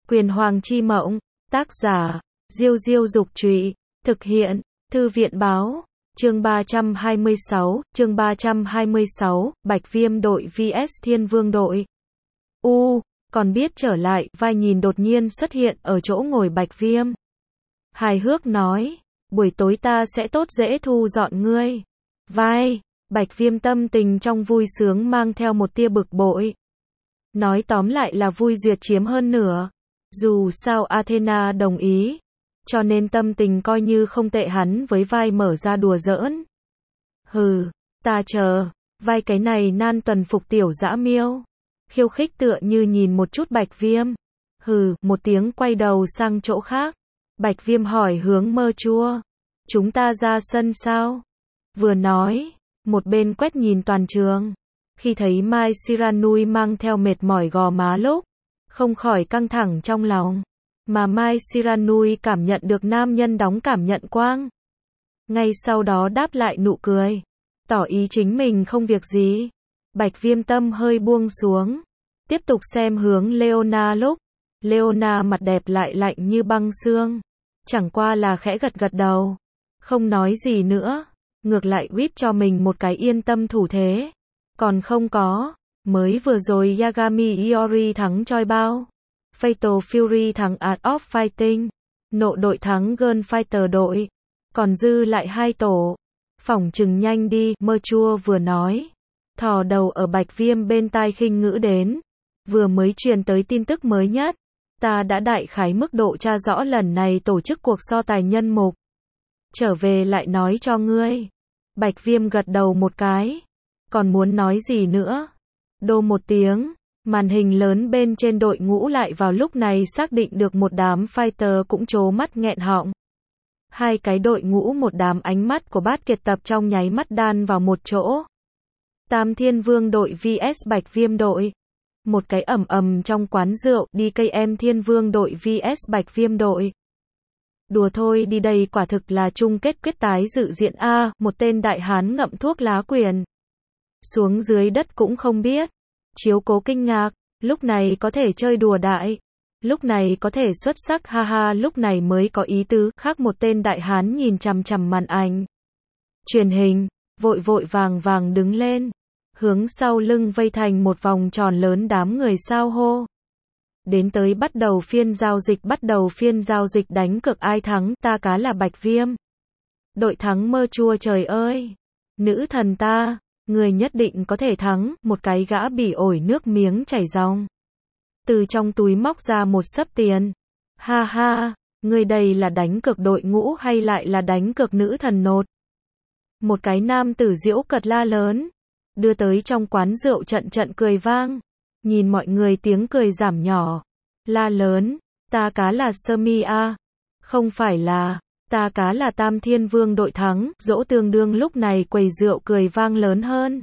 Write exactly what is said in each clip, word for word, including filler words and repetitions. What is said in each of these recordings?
Quyền Hoàng chi mộng, tác giả, Diêu Diêu Dục Trụy, thực hiện, Thư viện Báo, chương ba trăm hai mươi sáu, chương ba trăm hai mươi sáu, Bạch Viêm đội vs Thiên Vương đội. U, còn biết trở lại, vai nhìn đột nhiên xuất hiện ở chỗ ngồi Bạch Viêm. Hài hước nói, buổi tối ta sẽ tốt dễ thu dọn ngươi. Vai, Bạch Viêm tâm tình trong vui sướng mang theo một tia bực bội. Nói tóm lại là vui duyệt chiếm hơn nửa. Dù sao Athena đồng ý, cho nên tâm tình coi như không tệ, hắn với vai mở ra đùa giỡn. Hừ, ta chờ, vai cái này nan tuần phục tiểu dã miêu. Khiêu khích tựa như nhìn một chút Bạch Viêm. Hừ, một tiếng quay đầu sang chỗ khác. Bạch Viêm hỏi hướng Mơ Chua. Chúng ta ra sân sao? Vừa nói, một bên quét nhìn toàn trường. Khi thấy Mai Siranui mang theo mệt mỏi gò má lúc, không khỏi căng thẳng trong lòng. Mà Mai Siranui cảm nhận được nam nhân đóng cảm nhận quang. Ngay sau đó đáp lại nụ cười. Tỏ ý chính mình không việc gì. Bạch Viêm tâm hơi buông xuống. Tiếp tục xem hướng Leona lúc. Leona mặt đẹp lại lạnh như băng xương. Chẳng qua là khẽ gật gật đầu. Không nói gì nữa. Ngược lại whip cho mình một cái yên tâm thủ thế. Còn không có. Mới vừa rồi Yagami Iori thắng Choi Bao. Fatal Fury thắng Art of Fighting. Nộ đội thắng Girl Fighter đội. Còn dư lại hai tổ. Phỏng chừng nhanh đi, Mơ Chua vừa nói. Thò đầu ở Bạch Viêm bên tai khinh ngữ đến. Vừa mới truyền tới tin tức mới nhất. Ta đã đại khái mức độ tra rõ lần này tổ chức cuộc so tài nhân mục. Trở về lại nói cho ngươi. Bạch Viêm gật đầu một cái. Còn muốn nói gì nữa? Đô một tiếng. Màn hình lớn bên trên đội ngũ lại vào lúc này xác định được một đám fighter cũng trố mắt nghẹn họng. Hai cái đội ngũ một đám ánh mắt của bát kiệt tập trong nháy mắt đan vào một chỗ. Tam Thiên Vương đội vs Bạch Viêm đội. Một cái ầm ầm trong quán rượu, đê ca em Thiên Vương đội vs Bạch Viêm đội. Đùa thôi đi, đây quả thực là chung kết quyết tái dự diện A, một tên đại hán ngậm thuốc lá quyền. Xuống dưới đất cũng không biết. Chiếu cố kinh ngạc, lúc này có thể chơi đùa đại. Lúc này có thể xuất sắc, ha ha, lúc này mới có ý tứ. Khác một tên đại hán nhìn chằm chằm màn ảnh truyền hình, vội vội vàng vàng đứng lên. Hướng sau lưng vây thành một vòng tròn lớn đám người sao hô. Đến tới bắt đầu phiên giao dịch, bắt đầu phiên giao dịch đánh cược ai thắng, ta cá là Bạch Viêm. Đội thắng Mơ Chua, trời ơi. Nữ thần ta, người nhất định có thể thắng, một cái gã bỉ ổi nước miếng chảy ròng. Từ trong túi móc ra một xấp tiền. Ha ha, người đây là đánh cược đội ngũ hay lại là đánh cược nữ thần nột? Một cái nam tử giễu cợt la lớn. Đưa tới trong quán rượu trận trận cười vang. Nhìn mọi người tiếng cười giảm nhỏ. La lớn, ta cá là Sơ Mi A. Không phải là, ta cá là Tam Thiên Vương đội thắng. Dỗ Tương Đương lúc này quầy rượu cười vang lớn hơn.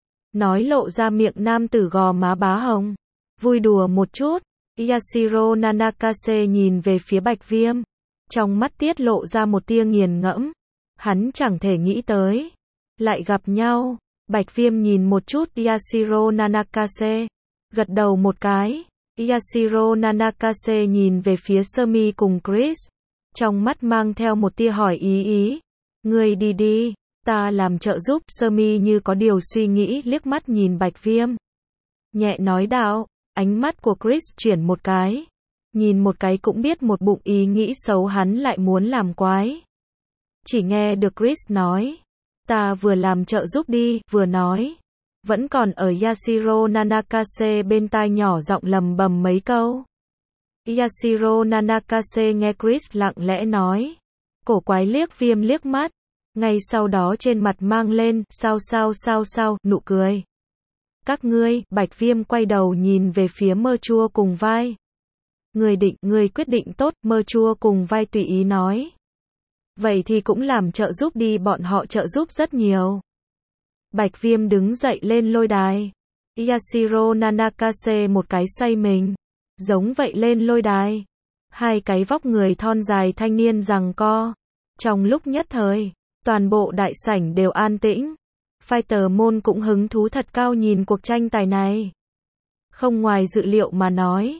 Nói lộ ra miệng nam tử gò má bá hồng. Vui đùa một chút. Yashiro Nanakase nhìn về phía Bạch Viêm. Trong mắt tiết lộ ra một tia nghiền ngẫm. Hắn chẳng thể nghĩ tới. Lại gặp nhau. Bạch Viêm nhìn một chút Yashiro Nanakase. Gật đầu một cái. Yashiro Nanakase nhìn về phía Sumi cùng Chris. Trong mắt mang theo một tia hỏi ý ý. Ngươi đi đi, ta làm trợ giúp. Sumi như có điều suy nghĩ liếc mắt nhìn Bạch Viêm. Nhẹ nói đạo, ánh mắt của Chris chuyển một cái. Nhìn một cái cũng biết một bụng ý nghĩ xấu hắn lại muốn làm quái. Chỉ nghe được Chris nói. Ta vừa làm trợ giúp đi, vừa nói. Vẫn còn ở Yashiro Nanakase bên tai nhỏ giọng lầm bầm mấy câu. Yashiro Nanakase nghe Chris lặng lẽ nói. Cổ quái liếc Viêm liếc mắt. Ngay sau đó trên mặt mang lên, sao sao sao sao, nụ cười. Các ngươi, Bạch Viêm quay đầu nhìn về phía Mơ Chua cùng vai. Người định, người quyết định tốt, Mơ Chua cùng vai tùy ý nói. Vậy thì cũng làm trợ giúp đi, bọn họ trợ giúp rất nhiều. Bạch Viêm đứng dậy lên lôi đài. Yashiro Nanakase một cái xoay mình. Giống vậy lên lôi đài. Hai cái vóc người thon dài thanh niên giằng co. Trong lúc nhất thời, toàn bộ đại sảnh đều an tĩnh. Fighter môn cũng hứng thú thật cao nhìn cuộc tranh tài này. Không ngoài dự liệu mà nói.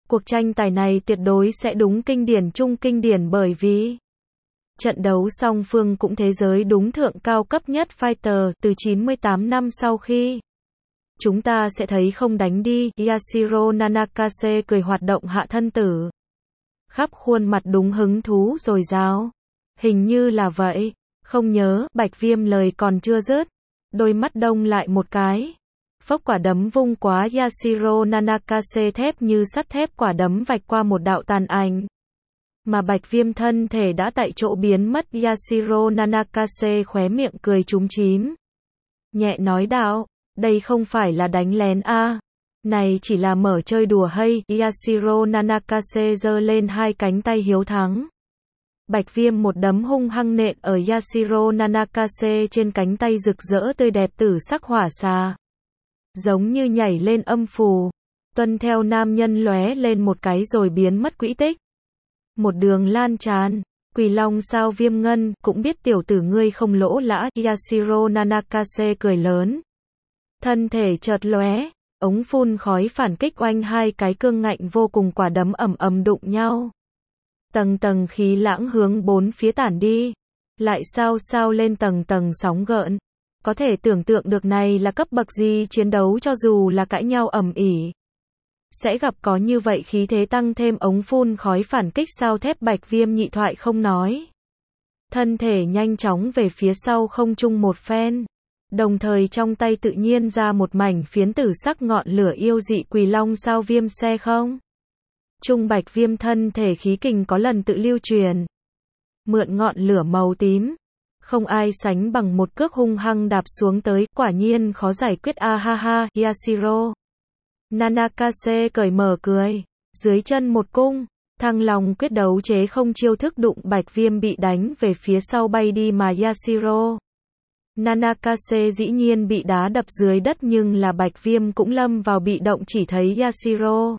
Cuộc tranh tài này tuyệt đối sẽ đúng kinh điển trung kinh điển bởi vì trận đấu song phương cũng thế giới đúng thượng cao cấp nhất fighter từ chín mươi tám năm sau khi chúng ta sẽ thấy không đánh đi. Yashiro Nanakase cười hoạt động hạ thân tử. Khắp khuôn mặt đúng hứng thú dồi dào. Hình như là vậy. Không nhớ, Bạch Viêm lời còn chưa dứt. Đôi mắt đông lại một cái. Phốc quả đấm vung quá Yashiro Nanakase thép như sắt thép quả đấm vạch qua một đạo tàn ảnh. Mà Bạch Viêm thân thể đã tại chỗ biến mất. Yashiro Nanakase khóe miệng cười trúng chím. Nhẹ nói đạo, đây không phải là đánh lén a, à. Này chỉ là mở chơi đùa hay. Yashiro Nanakase giơ lên hai cánh tay hiếu thắng. Bạch Viêm một đấm hung hăng nện ở Yashiro Nanakase trên cánh tay rực rỡ tươi đẹp tử sắc hỏa xà. Giống như nhảy lên âm phù, tuân theo nam nhân lóe lên một cái rồi biến mất quỹ tích. Một đường lan tràn, Quỳ Long sao Viêm Ngân, cũng biết tiểu tử ngươi không lỗ lã. Yashiro Nanakase cười lớn. Thân thể chợt lóe, ống phun khói phản kích oanh hai cái cương ngạnh vô cùng quả đấm ầm ầm đụng nhau. Tầng tầng khí lãng hướng bốn phía tản đi, lại sao sao lên tầng tầng sóng gợn. Có thể tưởng tượng được này là cấp bậc gì chiến đấu, cho dù là cãi nhau ầm ĩ sẽ gặp có như vậy khí thế, tăng thêm ống phun khói phản kích sao thép. Bạch Viêm nhị thoại không nói. Thân thể nhanh chóng về phía sau không trung một phen. Đồng thời trong tay tự nhiên ra một mảnh phiến tử sắc ngọn lửa yêu dị. Quỳ Long sao Viêm xe không trung. Bạch Viêm thân thể khí kình có lần tự lưu truyền. Mượn ngọn lửa màu tím. Không ai sánh bằng một cước hung hăng đạp xuống tới. Quả nhiên khó giải quyết a ha ha. Yashiro Nanakase cởi mở cười. Dưới chân một cung. Thăng Long quyết đấu chế không chiêu thức đụng Bạch Viêm bị đánh về phía sau bay đi, mà Yashiro Nanakase dĩ nhiên bị đá đập dưới đất, nhưng là Bạch Viêm cũng lâm vào bị động. Chỉ thấy Yashiro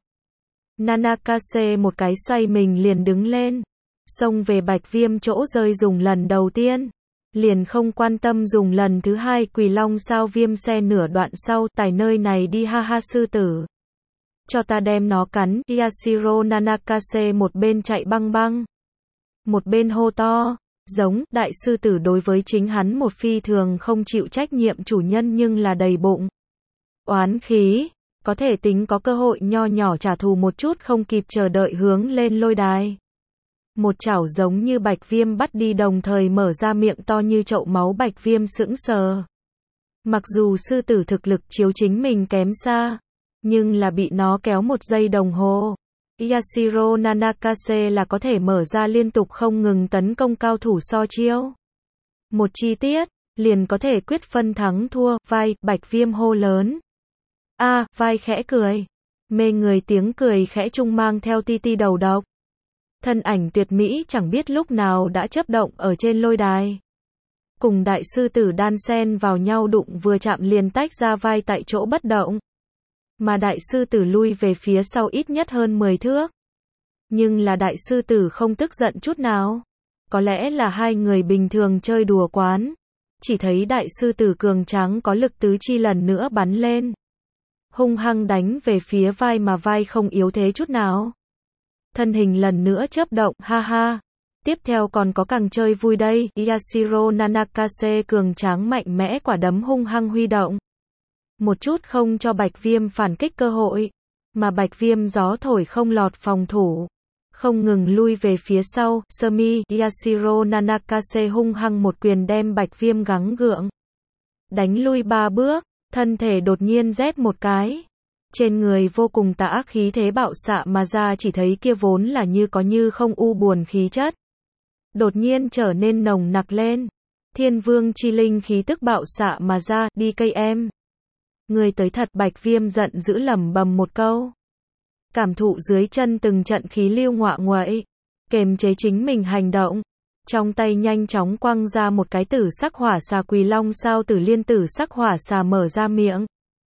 Nanakase một cái xoay mình liền đứng lên, xông về Bạch Viêm chỗ rơi. Dùng lần đầu tiên, liền không quan tâm dùng lần thứ hai. Quỳ Long sao Viêm xe nửa đoạn sau, tài nơi này đi ha ha sư tử. Cho ta đem nó cắn. Yashiro Nanakase một bên chạy băng băng, một bên hô to, giống, đại sư tử đối với chính hắn một phi thường không chịu trách nhiệm chủ nhân nhưng là đầy bụng oán khí. Có thể tính có cơ hội nho nhỏ trả thù một chút, không kịp chờ đợi hướng lên lôi đài. Một chảo giống như Bạch Viêm bắt đi, đồng thời mở ra miệng to như chậu máu. Bạch Viêm sững sờ. Mặc dù sư tử thực lực chiếu chính mình kém xa, nhưng là bị nó kéo một giây đồng hồ. Yashiro Nanakase là có thể mở ra liên tục không ngừng tấn công cao thủ so chiêu. Một chi tiết, liền có thể quyết phân thắng thua. Vai, Bạch Viêm hô lớn. A, à, vai khẽ cười. Mê người tiếng cười khẽ trung mang theo ti ti đầu độc. Thân ảnh tuyệt mỹ chẳng biết lúc nào đã chớp động ở trên lôi đài. Cùng đại sư tử đan xen vào nhau, đụng vừa chạm liền tách ra, vai tại chỗ bất động. Mà đại sư tử lui về phía sau ít nhất hơn mười thước. Nhưng là đại sư tử không tức giận chút nào. Có lẽ là hai người bình thường chơi đùa quán. Chỉ thấy đại sư tử cường tráng có lực tứ chi lần nữa bắn lên. Hung hăng đánh về phía vai, mà vai không yếu thế chút nào. Thân hình lần nữa chớp động, ha ha. Tiếp theo còn có càng chơi vui đây. Yashiro Nanakase cường tráng mạnh mẽ quả đấm hung hăng huy động. Một chút không cho Bạch Viêm phản kích cơ hội. Mà Bạch Viêm gió thổi không lọt phòng thủ. Không ngừng lui về phía sau. Sơ mi, Yashiro Nanakase hung hăng một quyền đem Bạch Viêm gắng gượng đánh lui ba bước. Thân thể đột nhiên rét một cái. Trên người vô cùng tà ác khí thế bạo xạ mà ra, chỉ thấy kia vốn là như có như không u buồn khí chất. Đột nhiên trở nên nồng nặc lên. Thiên vương chi linh khí tức bạo xạ mà ra, đi cây em. Người tới thật. Bạch Viêm giận dữ lẩm bẩm một câu. Cảm thụ dưới chân từng trận khí lưu ngọa nguậy. Kềm chế chính mình hành động. Trong tay nhanh chóng quăng ra một cái tử sắc hỏa xà. Quỳ Long sao tử liên tử sắc hỏa xà mở ra miệng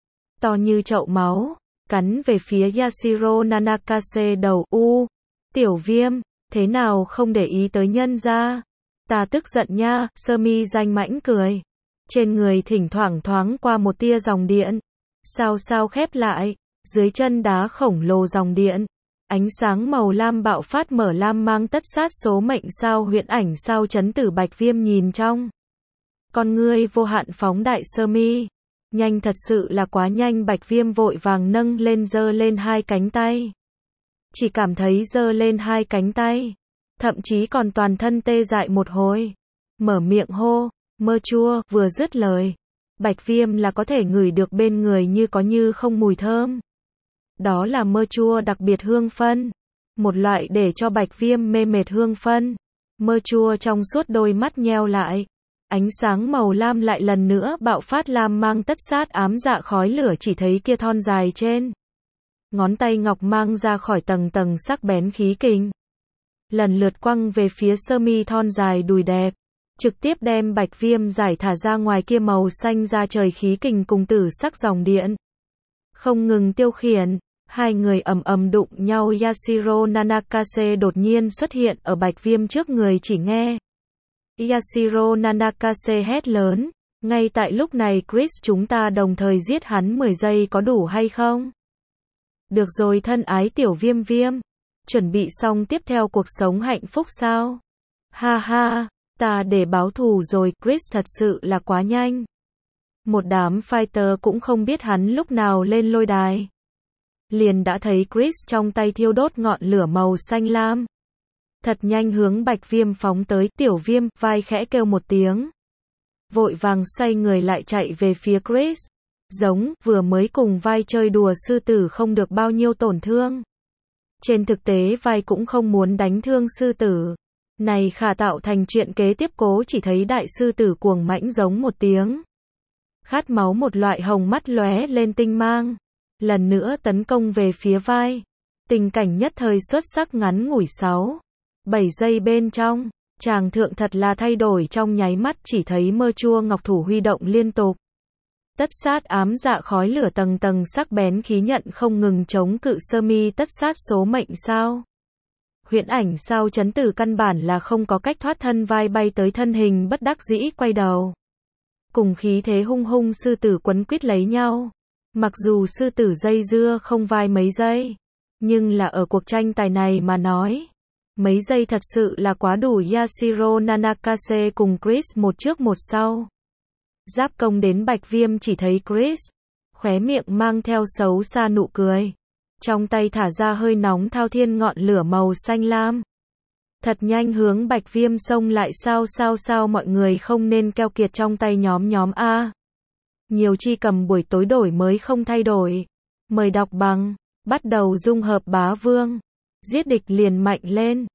to như chậu máu, cắn về phía Yashiro Nanakase đầu. U, tiểu Viêm, thế nào không để ý tới nhân gia? Ta tức giận nha. Sơ mi danh mãnh cười. Trên người thỉnh thoảng thoáng qua một tia dòng điện. Sao sao khép lại, dưới chân đá khổng lồ dòng điện. Ánh sáng màu lam bạo phát mở lam mang tất sát số mệnh sao huyễn ảnh sao chấn tử Bạch Viêm nhìn trong. Con ngươi vô hạn phóng đại sơ mi. Nhanh thật sự là quá nhanh Bạch Viêm vội vàng nâng lên giơ lên hai cánh tay. Chỉ cảm thấy giơ lên hai cánh tay. Thậm chí còn toàn thân tê dại một hồi. Mở miệng hô, mơ chua, vừa dứt lời. Bạch Viêm là có thể ngửi được bên người như có như không mùi thơm. Đó là mơ chua đặc biệt hương phân. Một loại để cho Bạch Viêm mê mệt hương phân. Mơ chua trong suốt đôi mắt nheo lại. Ánh sáng màu lam lại lần nữa bạo phát lam mang tất sát ám dạ khói lửa chỉ thấy kia thon dài trên. Ngón tay ngọc mang ra khỏi tầng tầng sắc bén khí kình. Lần lượt quăng về phía sơ mi thon dài đùi đẹp. Trực tiếp đem Bạch Viêm giải thả ra ngoài kia màu xanh ra trời khí kình cùng tử sắc dòng điện. Không ngừng tiêu khiển. Hai người ầm ầm đụng nhau Yashiro Nanakase đột nhiên xuất hiện ở Bạch Viêm trước người chỉ nghe. Yashiro Nanakase hét lớn. Ngay tại lúc này Chris chúng ta đồng thời giết hắn mười giây có đủ hay không? Được rồi thân ái tiểu Viêm Viêm. Chuẩn bị xong tiếp theo cuộc sống hạnh phúc sao? Ha ha, ta để báo thù rồi, Chris thật sự là quá nhanh. Một đám fighter cũng không biết hắn lúc nào lên lôi đài. Liền đã thấy Chris trong tay thiêu đốt ngọn lửa màu xanh lam. Thật nhanh hướng Bạch Viêm phóng tới, tiểu Viêm, vai khẽ kêu một tiếng. Vội vàng xoay người lại chạy về phía Chris. Giống, vừa mới cùng vai chơi đùa sư tử không được bao nhiêu tổn thương. Trên thực tế vai cũng không muốn đánh thương sư tử. Này khả tạo thành chuyện kế tiếp cố chỉ thấy đại sư tử cuồng mãnh giống một tiếng. Khát máu một loại hồng mắt lóe lên tinh mang. Lần nữa tấn công về phía vai. Tình cảnh nhất thời xuất sắc ngắn ngủi sáu, bảy giây bên trong. Chàng thượng thật là thay đổi trong nháy mắt chỉ thấy mơ chua ngọc thủ huy động liên tục. Tất sát ám dạ khói lửa tầng tầng sắc bén khí nhận không ngừng chống cự sơ mi tất sát số mệnh sao. Huyễn ảnh sao chấn tử căn bản là không có cách thoát thân vai bay tới thân hình bất đắc dĩ quay đầu. Cùng khí thế hung hung sư tử quấn quýt lấy nhau. Mặc dù sư tử dây dưa không vai mấy giây. Nhưng là ở cuộc tranh tài này mà nói. Mấy giây thật sự là quá đủ Yashiro Nanakase cùng Chris một trước một sau. Giáp công đến Bạch Viêm chỉ thấy Chris. Khóe miệng mang theo xấu xa nụ cười. Trong tay thả ra hơi nóng thao thiên ngọn lửa màu xanh lam. Thật nhanh hướng Bạch Viêm xông lại sao sao sao mọi người không nên keo kiệt trong tay nhóm nhóm A. Nhiều chi cầm buổi tối đổi mới không thay đổi. Mời đọc bằng. Bắt đầu dung hợp bá vương. Giết địch liền mạnh lên.